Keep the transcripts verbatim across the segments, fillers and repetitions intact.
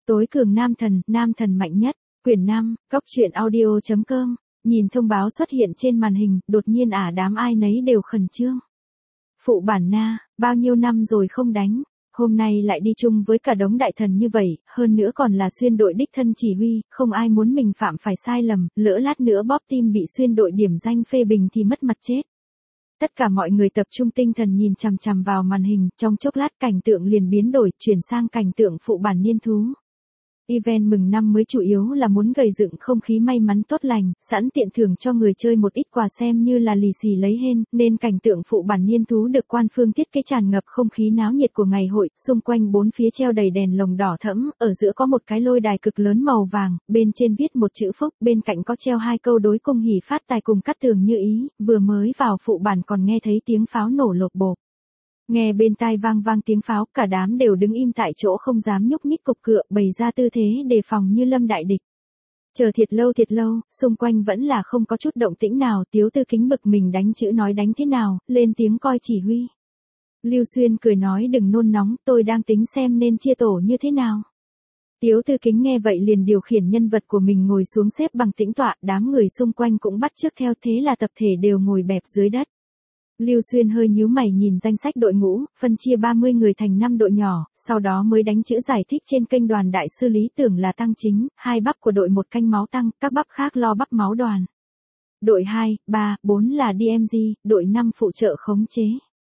Tối cường nam thần, nam thần mạnh nhất, quyển năm, góc truyện audio chấm com, nhìn thông báo xuất hiện trên màn hình, đột nhiên ả đám ai nấy đều khẩn trương. Phụ bản na, bao nhiêu năm rồi không đánh, hôm nay lại đi chung với cả đống đại thần như vậy, hơn nữa còn là xuyên đội đích thân chỉ huy, không ai muốn mình phạm phải sai lầm, lỡ lát nữa bóp tim bị xuyên đội điểm danh phê bình thì mất mặt chết. Tất cả mọi người tập trung tinh thần nhìn chằm chằm vào màn hình, trong chốc lát cảnh tượng liền biến đổi, chuyển sang cảnh tượng phụ bản niên thú. Event mừng năm mới chủ yếu là muốn gầy dựng không khí may mắn tốt lành, sẵn tiện thưởng cho người chơi một ít quà xem như là lì xì lấy hên, nên cảnh tượng phụ bản niên thú được quan phương thiết kế tràn ngập không khí náo nhiệt của ngày hội, xung quanh bốn phía treo đầy đèn lồng đỏ thẫm, ở giữa có một cái lôi đài cực lớn màu vàng, bên trên viết một chữ phúc, bên cạnh có treo hai câu đối cung hỉ phát tài cùng cát tường như ý, vừa mới vào phụ bản còn nghe thấy tiếng pháo nổ lộp bộp. Nghe bên tai vang vang tiếng pháo, cả đám đều đứng im tại chỗ không dám nhúc nhích cục cựa, bày ra tư thế đề phòng như lâm đại địch. Chờ thiệt lâu thiệt lâu, xung quanh vẫn là không có chút động tĩnh nào, Tiếu Tư Kính bực mình đánh chữ nói đánh thế nào, lên tiếng coi chỉ huy. Lưu Xuyên cười nói đừng nôn nóng, tôi đang tính xem nên chia tổ như thế nào. Tiếu Tư Kính nghe vậy liền điều khiển nhân vật của mình ngồi xuống xếp bằng tĩnh tọa, đám người xung quanh cũng bắt chước theo, thế là tập thể đều ngồi bẹp dưới đất. Lưu Xuyên hơi nhíu mày nhìn danh sách đội ngũ, phân chia ba mươi người thành năm đội nhỏ, sau đó mới đánh chữ giải thích trên kênh đoàn đại sư lý tưởng là tăng chính, hai bắp của đội một canh máu tăng, các bắp khác lo bắp máu đoàn. Đội hai, ba, bốn là đê em giê, đội năm phụ trợ khống chế.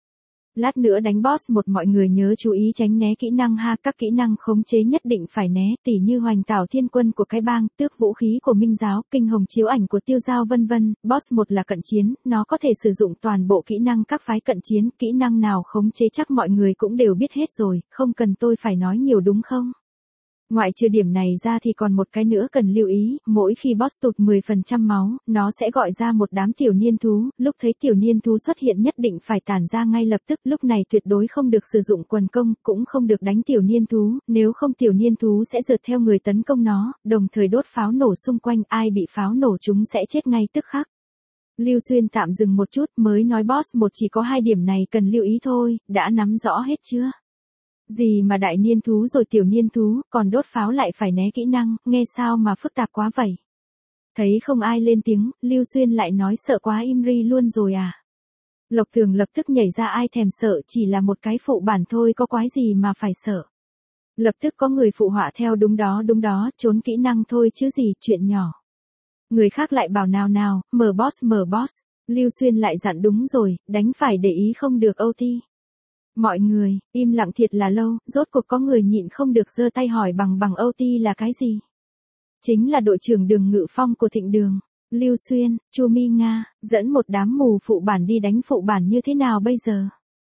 Lát nữa đánh boss một mọi người nhớ chú ý tránh né kỹ năng ha, các kỹ năng khống chế nhất định phải né, tỉ như hoành tảo thiên quân của cái bang, tước vũ khí của minh giáo, kinh hồng chiếu ảnh của tiêu giao vân vân. Boss một là cận chiến, nó có thể sử dụng toàn bộ kỹ năng các phái cận chiến, kỹ năng nào khống chế chắc mọi người cũng đều biết hết rồi, không cần tôi phải nói nhiều đúng không? Ngoại trừ điểm này ra thì còn một cái nữa cần lưu ý, mỗi khi boss tụt mười phần trăm máu, nó sẽ gọi ra một đám tiểu niên thú, lúc thấy tiểu niên thú xuất hiện nhất định phải tản ra ngay lập tức, lúc này tuyệt đối không được sử dụng quần công, cũng không được đánh tiểu niên thú, nếu không tiểu niên thú sẽ rượt theo người tấn công nó, đồng thời đốt pháo nổ xung quanh, ai bị pháo nổ chúng sẽ chết ngay tức khắc. Lưu Xuyên tạm dừng một chút mới nói boss một chỉ có hai điểm này cần lưu ý thôi, đã nắm rõ hết chưa? Gì mà đại niên thú rồi tiểu niên thú, còn đốt pháo lại phải né kỹ năng, nghe sao mà phức tạp quá vậy. Thấy không ai lên tiếng, Lưu Xuyên lại nói sợ quá im ri luôn rồi à. Lộc Thường lập tức nhảy ra ai thèm sợ, chỉ là một cái phụ bản thôi có quái gì mà phải sợ. Lập tức có người phụ họa theo đúng đó đúng đó, trốn kỹ năng thôi chứ gì, chuyện nhỏ. Người khác lại bảo nào nào, mở boss mở boss, Lưu Xuyên lại dặn đúng rồi, đánh phải để ý không được ô tê. Mọi người, im lặng thiệt là lâu, rốt cuộc có người nhịn không được giơ tay hỏi bằng bằng ô tê là cái gì? Chính là đội trưởng Đường Ngự Phong của Thịnh Đường, Lưu Xuyên, Chu Mi Nga, dẫn một đám mù phụ bản đi đánh phụ bản như thế nào bây giờ?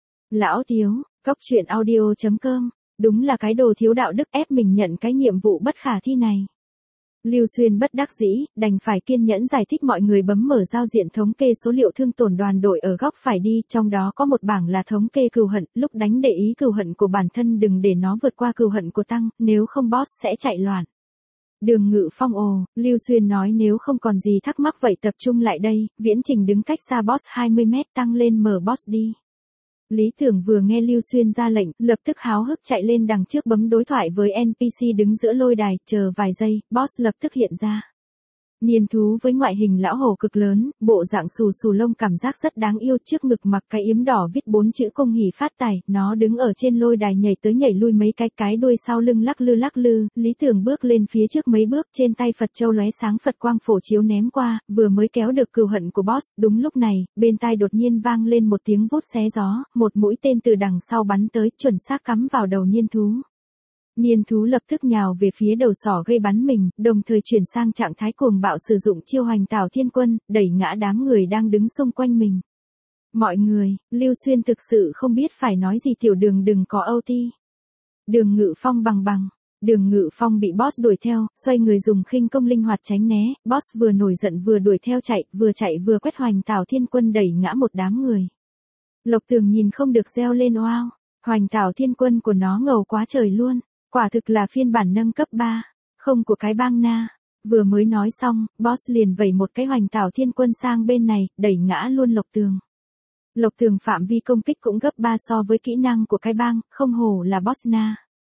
Lão Tiếu, góc truyện audio chấm com, đúng là cái đồ thiếu đạo đức ép mình nhận cái nhiệm vụ bất khả thi này. Lưu Xuyên bất đắc dĩ, đành phải kiên nhẫn giải thích mọi người bấm mở giao diện thống kê số liệu thương tổn đoàn đội ở góc phải đi, trong đó có một bảng là thống kê cừu hận, lúc đánh để ý cừu hận của bản thân đừng để nó vượt qua cừu hận của tăng, nếu không boss sẽ chạy loạn. Đường Ngự Phong ồ, Lưu Xuyên nói nếu không còn gì thắc mắc vậy tập trung lại đây, Viễn Trình đứng cách xa boss hai mươi mét tăng lên mở boss đi. Lý Tưởng vừa nghe Lưu Xuyên ra lệnh, lập tức háo hức chạy lên đằng trước bấm đối thoại với en pê xê đứng giữa lôi đài, chờ vài giây, boss lập tức hiện ra. Niên thú với ngoại hình lão hổ cực lớn, bộ dạng xù xù lông cảm giác rất đáng yêu, trước ngực mặc cái yếm đỏ viết bốn chữ cung hỉ phát tài, nó đứng ở trên lôi đài nhảy tới nhảy lui mấy cái, cái đuôi sau lưng lắc lư lắc lư, Lý Tưởng bước lên phía trước mấy bước, trên tay Phật châu lóe sáng Phật quang phổ chiếu ném qua, vừa mới kéo được cừu hận của boss, đúng lúc này, bên tai đột nhiên vang lên một tiếng vút xé gió, một mũi tên từ đằng sau bắn tới, chuẩn xác cắm vào đầu niên thú. Niên thú lập tức nhào về phía đầu sỏ gây bắn mình, đồng thời chuyển sang trạng thái cuồng bạo sử dụng chiêu hoành tảo thiên quân, đẩy ngã đám người đang đứng xung quanh mình. Mọi người, Lưu Xuyên thực sự không biết phải nói gì, tiểu Đường đừng có ô tê. Đường Ngự Phong bằng bằng. Đường Ngự Phong bị boss đuổi theo, xoay người dùng khinh công linh hoạt tránh né, boss vừa nổi giận vừa đuổi theo chạy, vừa chạy vừa quét hoành tảo thiên quân đẩy ngã một đám người. Lộc Tường nhìn không được reo lên oao, hoành tảo thiên quân của nó ngầu quá trời luôn. Quả thực là phiên bản nâng cấp ba, không của cái bang na. Vừa mới nói xong, boss liền vẩy một cái hoành tảo thiên quân sang bên này, đẩy ngã luôn Lộc Tường. Lộc Tường phạm vi công kích cũng gấp ba so với kỹ năng của cái bang, không hổ là boss na.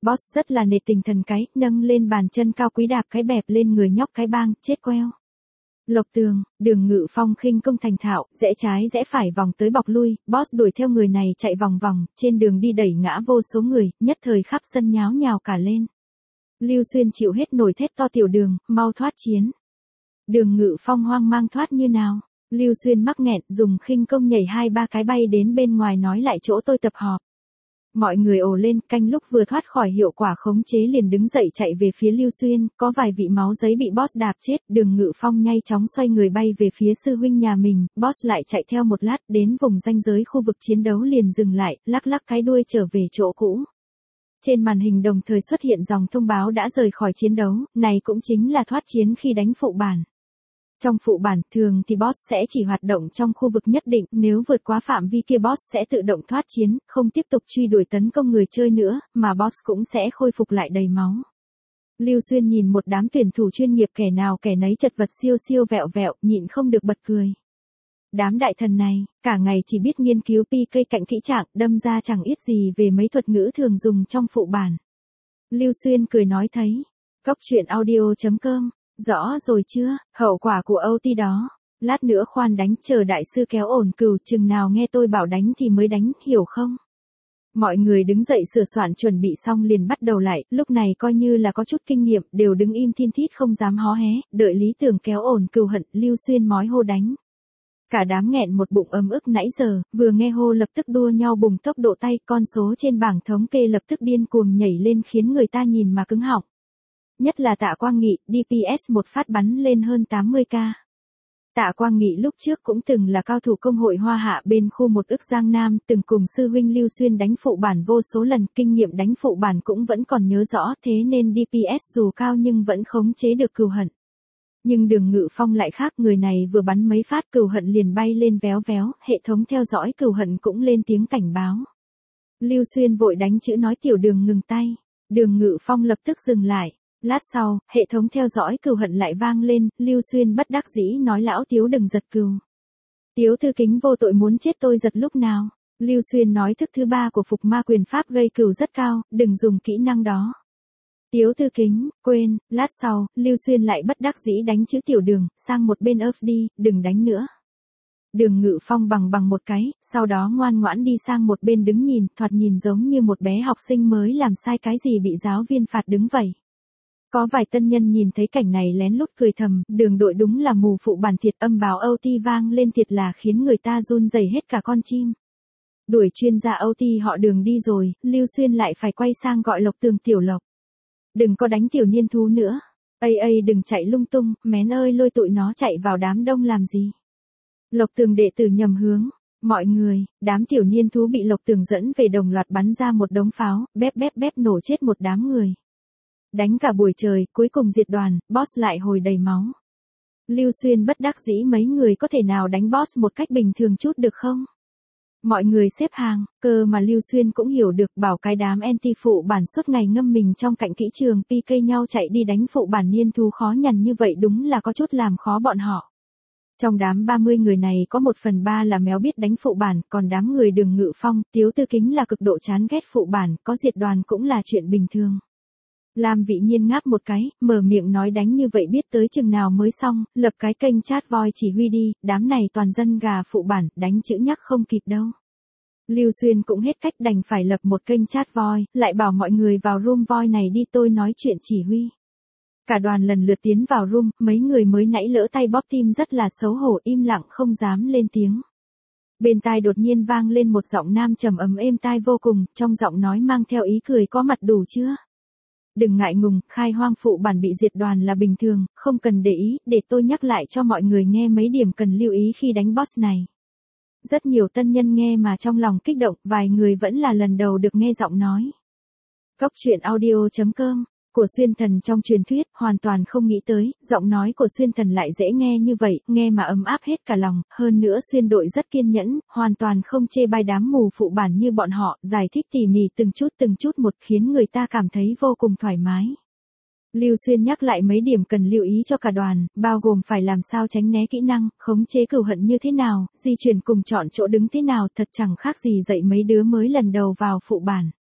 Boss rất là nể tình thần cái, nâng lên bàn chân cao quý đạp cái bẹp lên người nhóc cái bang, chết queo. Lộc Tường, Đường Ngự Phong khinh công thành thạo, rẽ trái rẽ phải vòng tới bọc lui, Boss đuổi theo người này chạy vòng vòng, trên đường đi đẩy ngã vô số người, nhất thời khắp sân nháo nhào cả lên. Lưu Xuyên chịu hết nổi thét to tiểu Đường, mau thoát chiến. Đường Ngự Phong hoang mang thoát như nào? Lưu Xuyên mắc nghẹn, dùng khinh công nhảy hai ba cái bay đến bên ngoài nói lại chỗ tôi tập họp. Mọi người ồ lên, canh lúc vừa thoát khỏi hiệu quả khống chế liền đứng dậy chạy về phía Lưu Xuyên, có vài vị máu giấy bị Boss đạp chết, Đường Ngự Phong nhanh chóng xoay người bay về phía sư huynh nhà mình, Boss lại chạy theo một lát, đến vùng ranh giới khu vực chiến đấu liền dừng lại, lắc lắc cái đuôi trở về chỗ cũ. Trên màn hình đồng thời xuất hiện dòng thông báo đã rời khỏi chiến đấu, này cũng chính là thoát chiến khi đánh phụ bản. Trong phụ bản, thường thì boss sẽ chỉ hoạt động trong khu vực nhất định, nếu vượt quá phạm vi kia boss sẽ tự động thoát chiến, không tiếp tục truy đuổi tấn công người chơi nữa, mà boss cũng sẽ khôi phục lại đầy máu. Lưu Xuyên nhìn một đám tuyển thủ chuyên nghiệp kẻ nào kẻ nấy chật vật siêu siêu vẹo vẹo, nhịn không được bật cười. Đám đại thần này, cả ngày chỉ biết nghiên cứu pi cây cạnh kỹ trạng, đâm ra chẳng ít gì về mấy thuật ngữ thường dùng trong phụ bản. Lưu Xuyên cười nói thấy. Cóc truyện audio chấm com. Rõ rồi chưa, hậu quả của ô tê đó. Lát nữa khoan đánh, chờ đại sư kéo ổn cừu, chừng nào nghe tôi bảo đánh thì mới đánh, hiểu không? Mọi người đứng dậy sửa soạn chuẩn bị xong liền bắt đầu lại, lúc này coi như là có chút kinh nghiệm, đều đứng im thiên thít không dám hó hé, đợi Lý Tưởng kéo ổn cừu hận, Lưu Xuyên mói hô đánh. Cả đám nghẹn một bụng ấm ức nãy giờ, vừa nghe hô lập tức đua nhau bùng tốc độ tay, con số trên bảng thống kê lập tức điên cuồng nhảy lên khiến người ta nhìn mà cứng họng. Nhất là Tạ Quang Nghị, đê pê ét một phát bắn lên hơn tám mươi k. Tạ Quang Nghị lúc trước cũng từng là cao thủ công hội Hoa Hạ bên khu một ức Giang Nam, từng cùng sư huynh Lưu Xuyên đánh phụ bản vô số lần, kinh nghiệm đánh phụ bản cũng vẫn còn nhớ rõ, thế nên đê pê ét dù cao nhưng vẫn khống chế được cừu hận. Nhưng Đường Ngự Phong lại khác, người này vừa bắn mấy phát cừu hận liền bay lên véo véo, hệ thống theo dõi cừu hận cũng lên tiếng cảnh báo. Lưu Xuyên vội đánh chữ nói tiểu Đường ngừng tay, Đường Ngự Phong lập tức dừng lại. Lát sau, hệ thống theo dõi cừu hận lại vang lên, Lưu Xuyên bất đắc dĩ nói lão Tiếu đừng giật cừu. Tiếu Thư Kính vô tội muốn chết tôi giật lúc nào. Lưu Xuyên nói thức thứ ba của phục ma quyền pháp gây cừu rất cao, đừng dùng kỹ năng đó. Tiếu Thư Kính, quên, lát sau, Lưu Xuyên lại bất đắc dĩ đánh chữ tiểu Đường, sang một bên ớp đi, đừng đánh nữa. Đường Ngự Phong bằng bằng một cái, sau đó ngoan ngoãn đi sang một bên đứng nhìn, thoạt nhìn giống như một bé học sinh mới làm sai cái gì bị giáo viên phạt đứng vậy. Có vài tân nhân nhìn thấy cảnh này lén lút cười thầm, Đường đội đúng là mù phụ bản thiệt, âm báo ô tê vang lên thiệt là khiến người ta run rẩy hết cả con chim. Đuổi chuyên gia ô tê họ Đường đi rồi, Lưu Xuyên lại phải quay sang gọi Lộc Tường tiểu Lộc. Đừng có đánh tiểu niên thú nữa. Ây ây đừng chạy lung tung, mén ơi lôi tụi nó chạy vào đám đông làm gì. Lộc Tường đệ tử nhầm hướng. Mọi người, đám tiểu niên thú bị Lộc Tường dẫn về đồng loạt bắn ra một đống pháo, bép bép bép nổ chết một đám người. Đánh cả buổi trời, cuối cùng diệt đoàn, boss lại hồi đầy máu. Lưu Xuyên bất đắc dĩ mấy người có thể nào đánh boss một cách bình thường chút được không? Mọi người xếp hàng, cơ mà Lưu Xuyên cũng hiểu được, bảo cái đám anti phụ bản suốt ngày ngâm mình trong cạnh kỹ trường pê ca nhau chạy đi đánh phụ bản niên thú khó nhằn như vậy đúng là có chút làm khó bọn họ. Trong đám ba mươi người này có một phần ba là méo biết đánh phụ bản, còn đám người Đường Ngự Phong, Tiếu Tư Kính là cực độ chán ghét phụ bản, có diệt đoàn cũng là chuyện bình thường. Lam Vị Nhiên ngáp một cái, mở miệng nói đánh như vậy biết tới chừng nào mới xong, lập cái kênh chat voi chỉ huy đi, đám này toàn dân gà phụ bản, đánh chữ nhắc không kịp đâu. Lưu Xuyên cũng hết cách đành phải lập một kênh chat voi, lại bảo mọi người vào room voi này đi tôi nói chuyện chỉ huy. Cả đoàn lần lượt tiến vào room, mấy người mới nãy lỡ tay bóp tim rất là xấu hổ im lặng không dám lên tiếng. Bên tai đột nhiên vang lên một giọng nam trầm ấm êm tai vô cùng, trong giọng nói mang theo ý cười có mặt đủ chưa? Đừng ngại ngùng, khai hoang phụ bản bị diệt đoàn là bình thường, không cần để ý, để tôi nhắc lại cho mọi người nghe mấy điểm cần lưu ý khi đánh boss này. Rất nhiều tân nhân nghe mà trong lòng kích động, vài người vẫn là lần đầu được nghe giọng nói. Cóc truyện audio chấm com của Xuyên Thần trong truyền thuyết, hoàn toàn không nghĩ tới, giọng nói của Xuyên Thần lại dễ nghe như vậy, nghe mà ấm áp hết cả lòng, hơn nữa Xuyên đội rất kiên nhẫn, hoàn toàn không chê bai đám mù phụ bản như bọn họ, giải thích tỉ mỉ từng chút từng chút một khiến người ta cảm thấy vô cùng thoải mái. Lưu Xuyên nhắc lại mấy điểm cần lưu ý cho cả đoàn, bao gồm phải làm sao tránh né kỹ năng, khống chế cừu hận như thế nào, di chuyển cùng chọn chỗ đứng thế nào, thật chẳng khác gì dạy mấy đứa mới lần đầu vào phụ bản.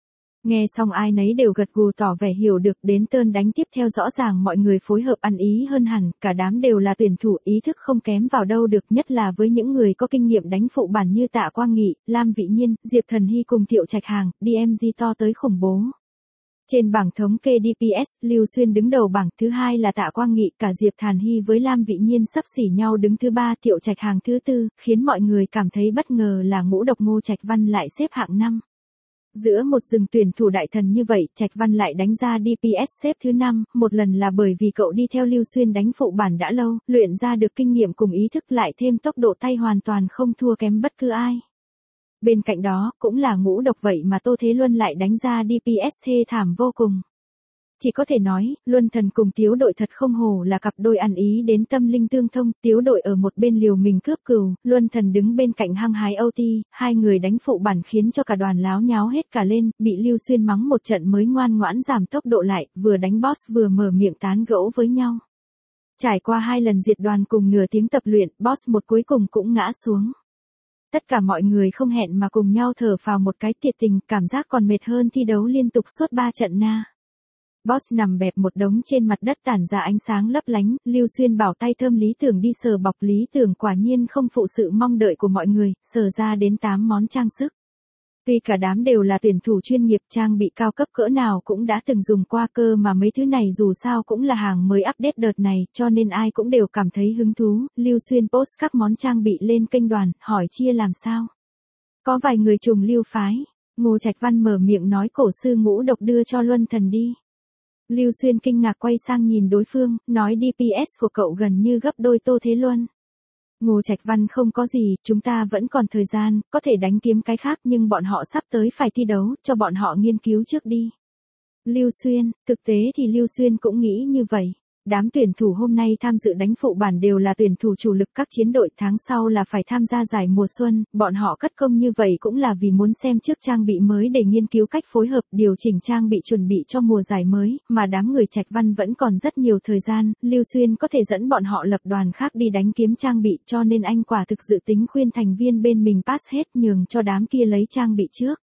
Nghe xong ai nấy đều gật gù tỏ vẻ hiểu được, đến tơn đánh tiếp theo rõ ràng mọi người phối hợp ăn ý hơn hẳn, cả đám đều là tuyển thủ ý thức không kém vào đâu được, nhất là với những người có kinh nghiệm đánh phụ bản như Tạ Quang Nghị, Lam Vĩ Nhiên, Diệp Thần Hy cùng Thiệu Trạch Hàng, đê em giê to tới khủng bố. Trên bảng thống kê đê pê ét, Lưu Xuyên đứng đầu bảng, thứ hai là Tạ Quang Nghị, cả Diệp Thần Hy với Lam Vĩ Nhiên xấp xỉ nhau đứng thứ ba, Thiệu Trạch Hàng thứ tư, khiến mọi người cảm thấy bất ngờ là ngũ độc Ngô Trạch Văn lại xếp hạng năm. Giữa một rừng tuyển thủ đại thần như vậy, Trạch Văn lại đánh ra đê pê ét xếp thứ năm, một lần là bởi vì cậu đi theo Lưu Xuyên đánh phụ bản đã lâu, luyện ra được kinh nghiệm cùng ý thức, lại thêm tốc độ tay hoàn toàn không thua kém bất cứ ai. Bên cạnh đó, cũng là ngũ độc vậy mà Tô Thế Luân lại đánh ra đê pê ét thê thảm vô cùng. Chỉ có thể nói, Luân Thần cùng Tiếu Đội thật không hổ là cặp đôi ăn ý đến tâm linh tương thông, Tiếu Đội ở một bên liều mình cướp cừu, Luân Thần đứng bên cạnh hăng hái ô tê, hai người đánh phụ bản khiến cho cả đoàn láo nháo hết cả lên, bị Lưu Xuyên mắng một trận mới ngoan ngoãn giảm tốc độ lại, vừa đánh boss vừa mở miệng tán gẫu với nhau. Trải qua hai lần diệt đoàn cùng nửa tiếng tập luyện, boss một cuối cùng cũng ngã xuống. Tất cả mọi người không hẹn mà cùng nhau thở phào một cái, thiệt tình, cảm giác còn mệt hơn thi đấu liên tục suốt ba trận na. Boss nằm bẹp một đống trên mặt đất tản ra ánh sáng lấp lánh, Lưu Xuyên bảo tay thơm Lý Tưởng đi sờ bọc, Lý Tưởng quả nhiên không phụ sự mong đợi của mọi người, sờ ra đến tám món trang sức. Tuy cả đám đều là tuyển thủ chuyên nghiệp, trang bị cao cấp cỡ nào cũng đã từng dùng qua, cơ mà mấy thứ này dù sao cũng là hàng mới update đợt này, cho nên ai cũng đều cảm thấy hứng thú. Lưu Xuyên post các món trang bị lên kênh đoàn, hỏi chia làm sao. Có vài người trùng Lưu phái, Ngô Trạch Văn mở miệng nói cổ sư ngũ độc đưa cho Luân Thần đi. Lưu Xuyên kinh ngạc quay sang nhìn đối phương, nói đê pê ét của cậu gần như gấp đôi Tô Thế Luân. Ngô Trạch Văn không có gì, chúng ta vẫn còn thời gian, có thể đánh kiếm cái khác, nhưng bọn họ sắp tới phải thi đấu, cho bọn họ nghiên cứu trước đi. Lưu Xuyên, thực tế thì Lưu Xuyên cũng nghĩ như vậy. Đám tuyển thủ hôm nay tham dự đánh phụ bản đều là tuyển thủ chủ lực các chiến đội, tháng sau là phải tham gia giải mùa xuân, bọn họ cất công như vậy cũng là vì muốn xem trước trang bị mới để nghiên cứu cách phối hợp, điều chỉnh trang bị chuẩn bị cho mùa giải mới, mà đám người Trạch Văn vẫn còn rất nhiều thời gian, Lưu Xuyên có thể dẫn bọn họ lập đoàn khác đi đánh kiếm trang bị, cho nên anh quả thực dự tính khuyên thành viên bên mình pass hết, nhường cho đám kia lấy trang bị trước.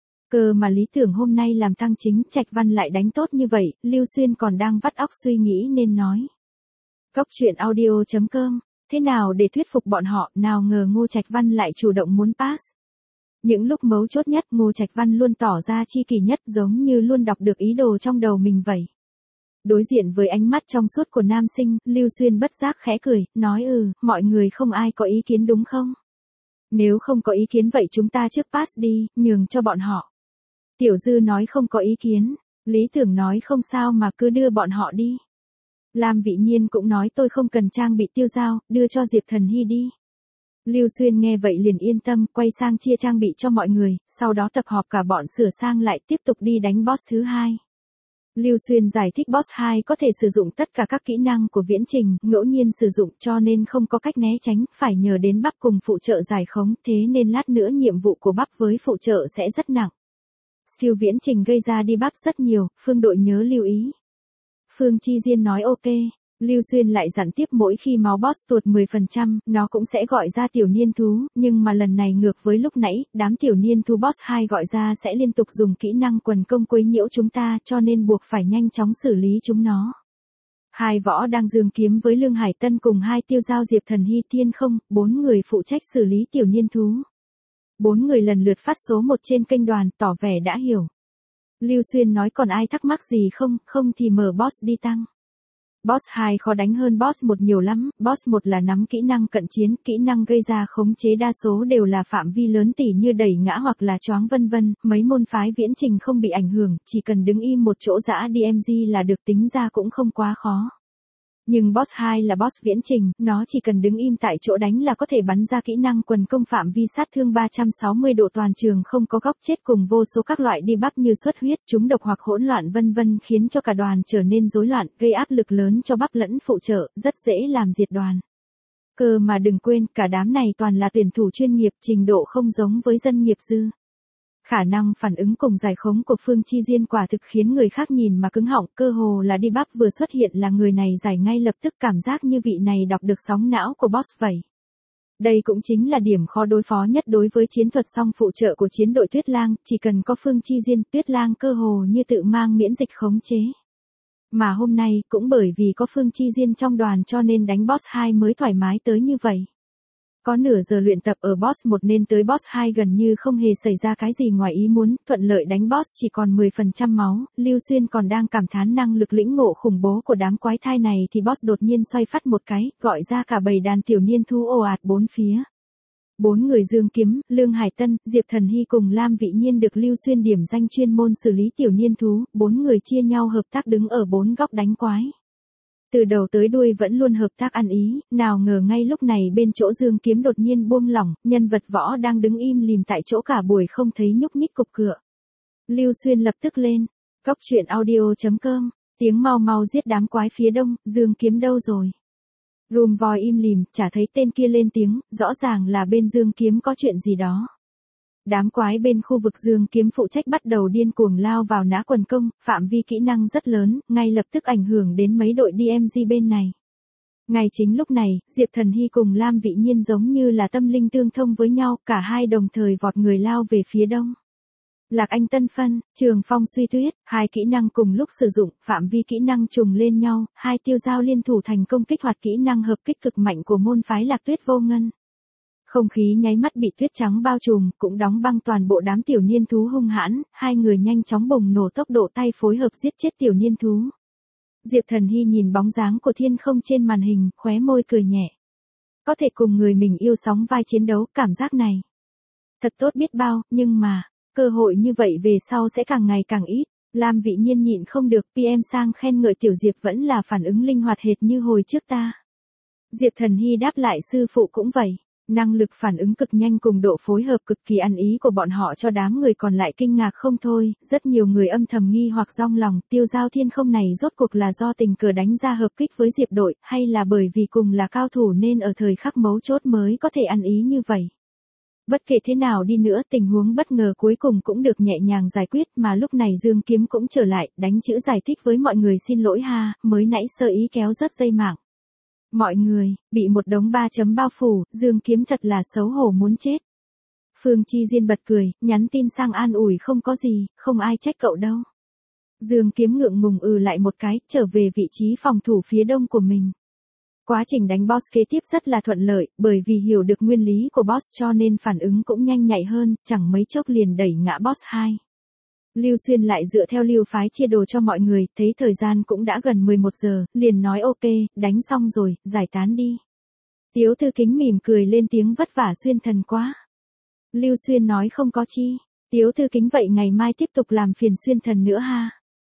Cơ mà Lý Tưởng hôm nay làm tăng chính, Trạch Văn lại đánh tốt như vậy, Lưu Xuyên còn đang vắt óc suy nghĩ nên nói. Cốc truyện audio chấm com, thế nào để thuyết phục bọn họ, nào ngờ Ngô Trạch Văn lại chủ động muốn pass. Những lúc mấu chốt nhất, Ngô Trạch Văn luôn tỏ ra chi kỷ nhất, giống như luôn đọc được ý đồ trong đầu mình vậy. Đối diện với ánh mắt trong suốt của nam sinh, Lưu Xuyên bất giác khẽ cười, nói ừ, mọi người không ai có ý kiến đúng không? Nếu không có ý kiến vậy chúng ta trước pass đi, nhường cho bọn họ. Tiểu Dư nói không có ý kiến, Lý Tưởng nói không sao mà cứ đưa bọn họ đi. Lam Vĩ Nhiên cũng nói tôi không cần trang bị tiêu dao, đưa cho Diệp Thần Hy đi. Lưu Xuyên nghe vậy liền yên tâm, quay sang chia trang bị cho mọi người, sau đó tập họp cả bọn sửa sang lại tiếp tục đi đánh boss thứ hai. Lưu Xuyên giải thích boss hai có thể sử dụng tất cả các kỹ năng của viễn trình, ngẫu nhiên sử dụng cho nên không có cách né tránh, phải nhờ đến bắp cùng phụ trợ giải khống, thế nên lát nữa nhiệm vụ của bắp với phụ trợ sẽ rất nặng. Siêu viễn trình gây ra đi bắp rất nhiều, Phương Đội nhớ lưu ý. Phương Chi Diên nói ok, Lưu Xuyên lại dặn tiếp mỗi khi máu boss tuột mười phần trăm, nó cũng sẽ gọi ra tiểu niên thú, nhưng mà lần này ngược với lúc nãy, đám tiểu niên thú boss hai gọi ra sẽ liên tục dùng kỹ năng quần công quấy nhiễu chúng ta, cho nên buộc phải nhanh chóng xử lý chúng nó. Hai võ đang dương kiếm với Lương Hải Tân cùng hai tiêu giao Diệp Thần Hy Thiên Không, bốn người phụ trách xử lý tiểu niên thú. Bốn người lần lượt phát số một trên kênh đoàn, tỏ vẻ đã hiểu. Lưu Xuyên nói còn ai thắc mắc gì không, không thì mở boss đi tăng. Boss hai khó đánh hơn boss một nhiều lắm, boss một là nắm kỹ năng cận chiến, kỹ năng gây ra khống chế đa số đều là phạm vi lớn tỉ như đẩy ngã hoặc là choáng vân vân, mấy môn phái viễn trình không bị ảnh hưởng, chỉ cần đứng im một chỗ giã đê em giê là được, tính ra cũng không quá khó. Nhưng boss hai là boss viễn trình, nó chỉ cần đứng im tại chỗ đánh là có thể bắn ra kỹ năng quần công phạm vi sát thương ba trăm sáu mươi độ toàn trường không có góc chết cùng vô số các loại debuff như xuất huyết, trúng độc hoặc hỗn loạn vân vân khiến cho cả đoàn trở nên rối loạn, gây áp lực lớn cho bắp lẫn phụ trợ, rất dễ làm diệt đoàn. Cơ mà đừng quên, cả đám này toàn là tuyển thủ chuyên nghiệp, trình độ không giống với dân nghiệp dư. Khả năng phản ứng cùng giải khống của Phương Chi Diên quả thực khiến người khác nhìn mà cứng họng, cơ hồ là đi bắp vừa xuất hiện là người này giải ngay lập tức, cảm giác như vị này đọc được sóng não của boss vậy. Đây cũng chính là điểm khó đối phó nhất đối với chiến thuật song phụ trợ của chiến đội Tuyết Lang, chỉ cần có Phương Chi Diên, Tuyết Lang cơ hồ như tự mang miễn dịch khống chế. Mà hôm nay, cũng bởi vì có Phương Chi Diên trong đoàn cho nên đánh boss hai mới thoải mái tới như vậy. Có nửa giờ luyện tập ở boss một nên tới boss hai gần như không hề xảy ra cái gì ngoài ý muốn, thuận lợi đánh boss chỉ còn mười phần trăm máu, Lưu Xuyên còn đang cảm thán năng lực lĩnh ngộ khủng bố của đám quái thai này thì boss đột nhiên xoay phát một cái, gọi ra cả bầy đàn tiểu niên thú ồ ạt bốn phía. Bốn người Dương Kiếm, Lương Hải Tân, Diệp Thần Hy cùng Lam Vị Nhiên được Lưu Xuyên điểm danh chuyên môn xử lý tiểu niên thú, bốn người chia nhau hợp tác đứng ở bốn góc đánh quái. Từ đầu tới đuôi vẫn luôn hợp tác ăn ý, nào ngờ ngay lúc này bên chỗ Dương Kiếm đột nhiên buông lỏng, nhân vật võ đang đứng im lìm tại chỗ cả buổi không thấy nhúc nhích cục cựa. Lưu Xuyên lập tức lên, góc truyện audio chấm com, tiếng mau mau giết đám quái phía đông, Dương Kiếm đâu rồi? Room voi im lìm, chả thấy tên kia lên tiếng, rõ ràng là bên Dương Kiếm có chuyện gì đó. Đám quái bên khu vực Dương Kiếm phụ trách bắt đầu điên cuồng lao vào nã quần công, phạm vi kỹ năng rất lớn, ngay lập tức ảnh hưởng đến mấy đội đê em giê bên này. Ngay chính lúc này, Diệp Thần Hy cùng Lam Vị Nhiên giống như là tâm linh tương thông với nhau, cả hai đồng thời vọt người lao về phía đông. Lạc Anh Tân Phân, Trường Phong Suy Tuyết, hai kỹ năng cùng lúc sử dụng, phạm vi kỹ năng trùng lên nhau, hai tiêu giao liên thủ thành công kích hoạt kỹ năng hợp kích cực mạnh của môn phái Lạc Tuyết Vô Ngân. Không khí nháy mắt bị tuyết trắng bao trùm, cũng đóng băng toàn bộ đám tiểu niên thú hung hãn, hai người nhanh chóng bùng nổ tốc độ tay phối hợp giết chết tiểu niên thú. Diệp Thần Hy nhìn bóng dáng của Thiên Không trên màn hình, khóe môi cười nhẹ. Có thể cùng người mình yêu sóng vai chiến đấu, cảm giác này thật tốt biết bao, nhưng mà, cơ hội như vậy về sau sẽ càng ngày càng ít. Lam Vị Nhiên nhịn không được, pê em sang khen ngợi tiểu Diệp vẫn là phản ứng linh hoạt hệt như hồi trước ta. Diệp Thần Hy đáp lại sư phụ cũng vậy. Năng lực phản ứng cực nhanh cùng độ phối hợp cực kỳ ăn ý của bọn họ cho đám người còn lại kinh ngạc không thôi, rất nhiều người âm thầm nghi hoặc dong lòng, tiêu giao Thiên Không này rốt cuộc là do tình cờ đánh ra hợp kích với Diệp đội, hay là bởi vì cùng là cao thủ nên ở thời khắc mấu chốt mới có thể ăn ý như vậy. Bất kể thế nào đi nữa, tình huống bất ngờ cuối cùng cũng được nhẹ nhàng giải quyết, mà lúc này Dương Kiếm cũng trở lại, đánh chữ giải thích với mọi người xin lỗi ha, mới nãy sơ ý kéo rớt dây mạng. Mọi người, bị một đống ba chấm bao phủ, Dương Kiếm thật là xấu hổ muốn chết. Phương Chi Diên bật cười, nhắn tin sang an ủi không có gì, không ai trách cậu đâu. Dương Kiếm ngượng ngùng ừ lại một cái, trở về vị trí phòng thủ phía đông của mình. Quá trình đánh boss kế tiếp rất là thuận lợi, bởi vì hiểu được nguyên lý của boss cho nên phản ứng cũng nhanh nhạy hơn, chẳng mấy chốc liền đẩy ngã boss hai. Lưu Xuyên lại dựa theo lưu phái chia đồ cho mọi người, thấy thời gian cũng đã gần mười một giờ, liền nói ok, đánh xong rồi, giải tán đi. Tiếu Thư Kính mỉm cười lên tiếng vất vả Xuyên thần quá. Lưu Xuyên nói không có chi. Tiếu Thư Kính vậy ngày mai tiếp tục làm phiền Xuyên thần nữa ha.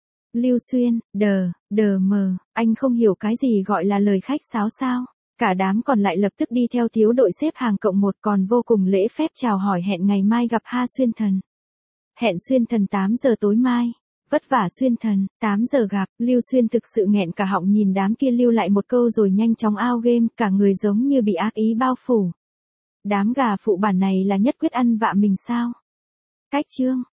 Lưu Xuyên, đờ, đờ mờ, anh không hiểu cái gì gọi là lời khách sáo sao. Cả đám còn lại lập tức đi theo thiếu đội xếp hàng cộng một còn vô cùng lễ phép chào hỏi hẹn ngày mai gặp ha Xuyên thần. Hẹn Xuyên thần tám giờ tối mai. Vất vả Xuyên thần, tám giờ gặp, Lưu Xuyên thực sự nghẹn cả họng nhìn đám kia lưu lại một câu rồi nhanh chóng out game, cả người giống như bị ác ý bao phủ. Đám gà phụ bản này là nhất quyết ăn vạ mình sao? Cách chương.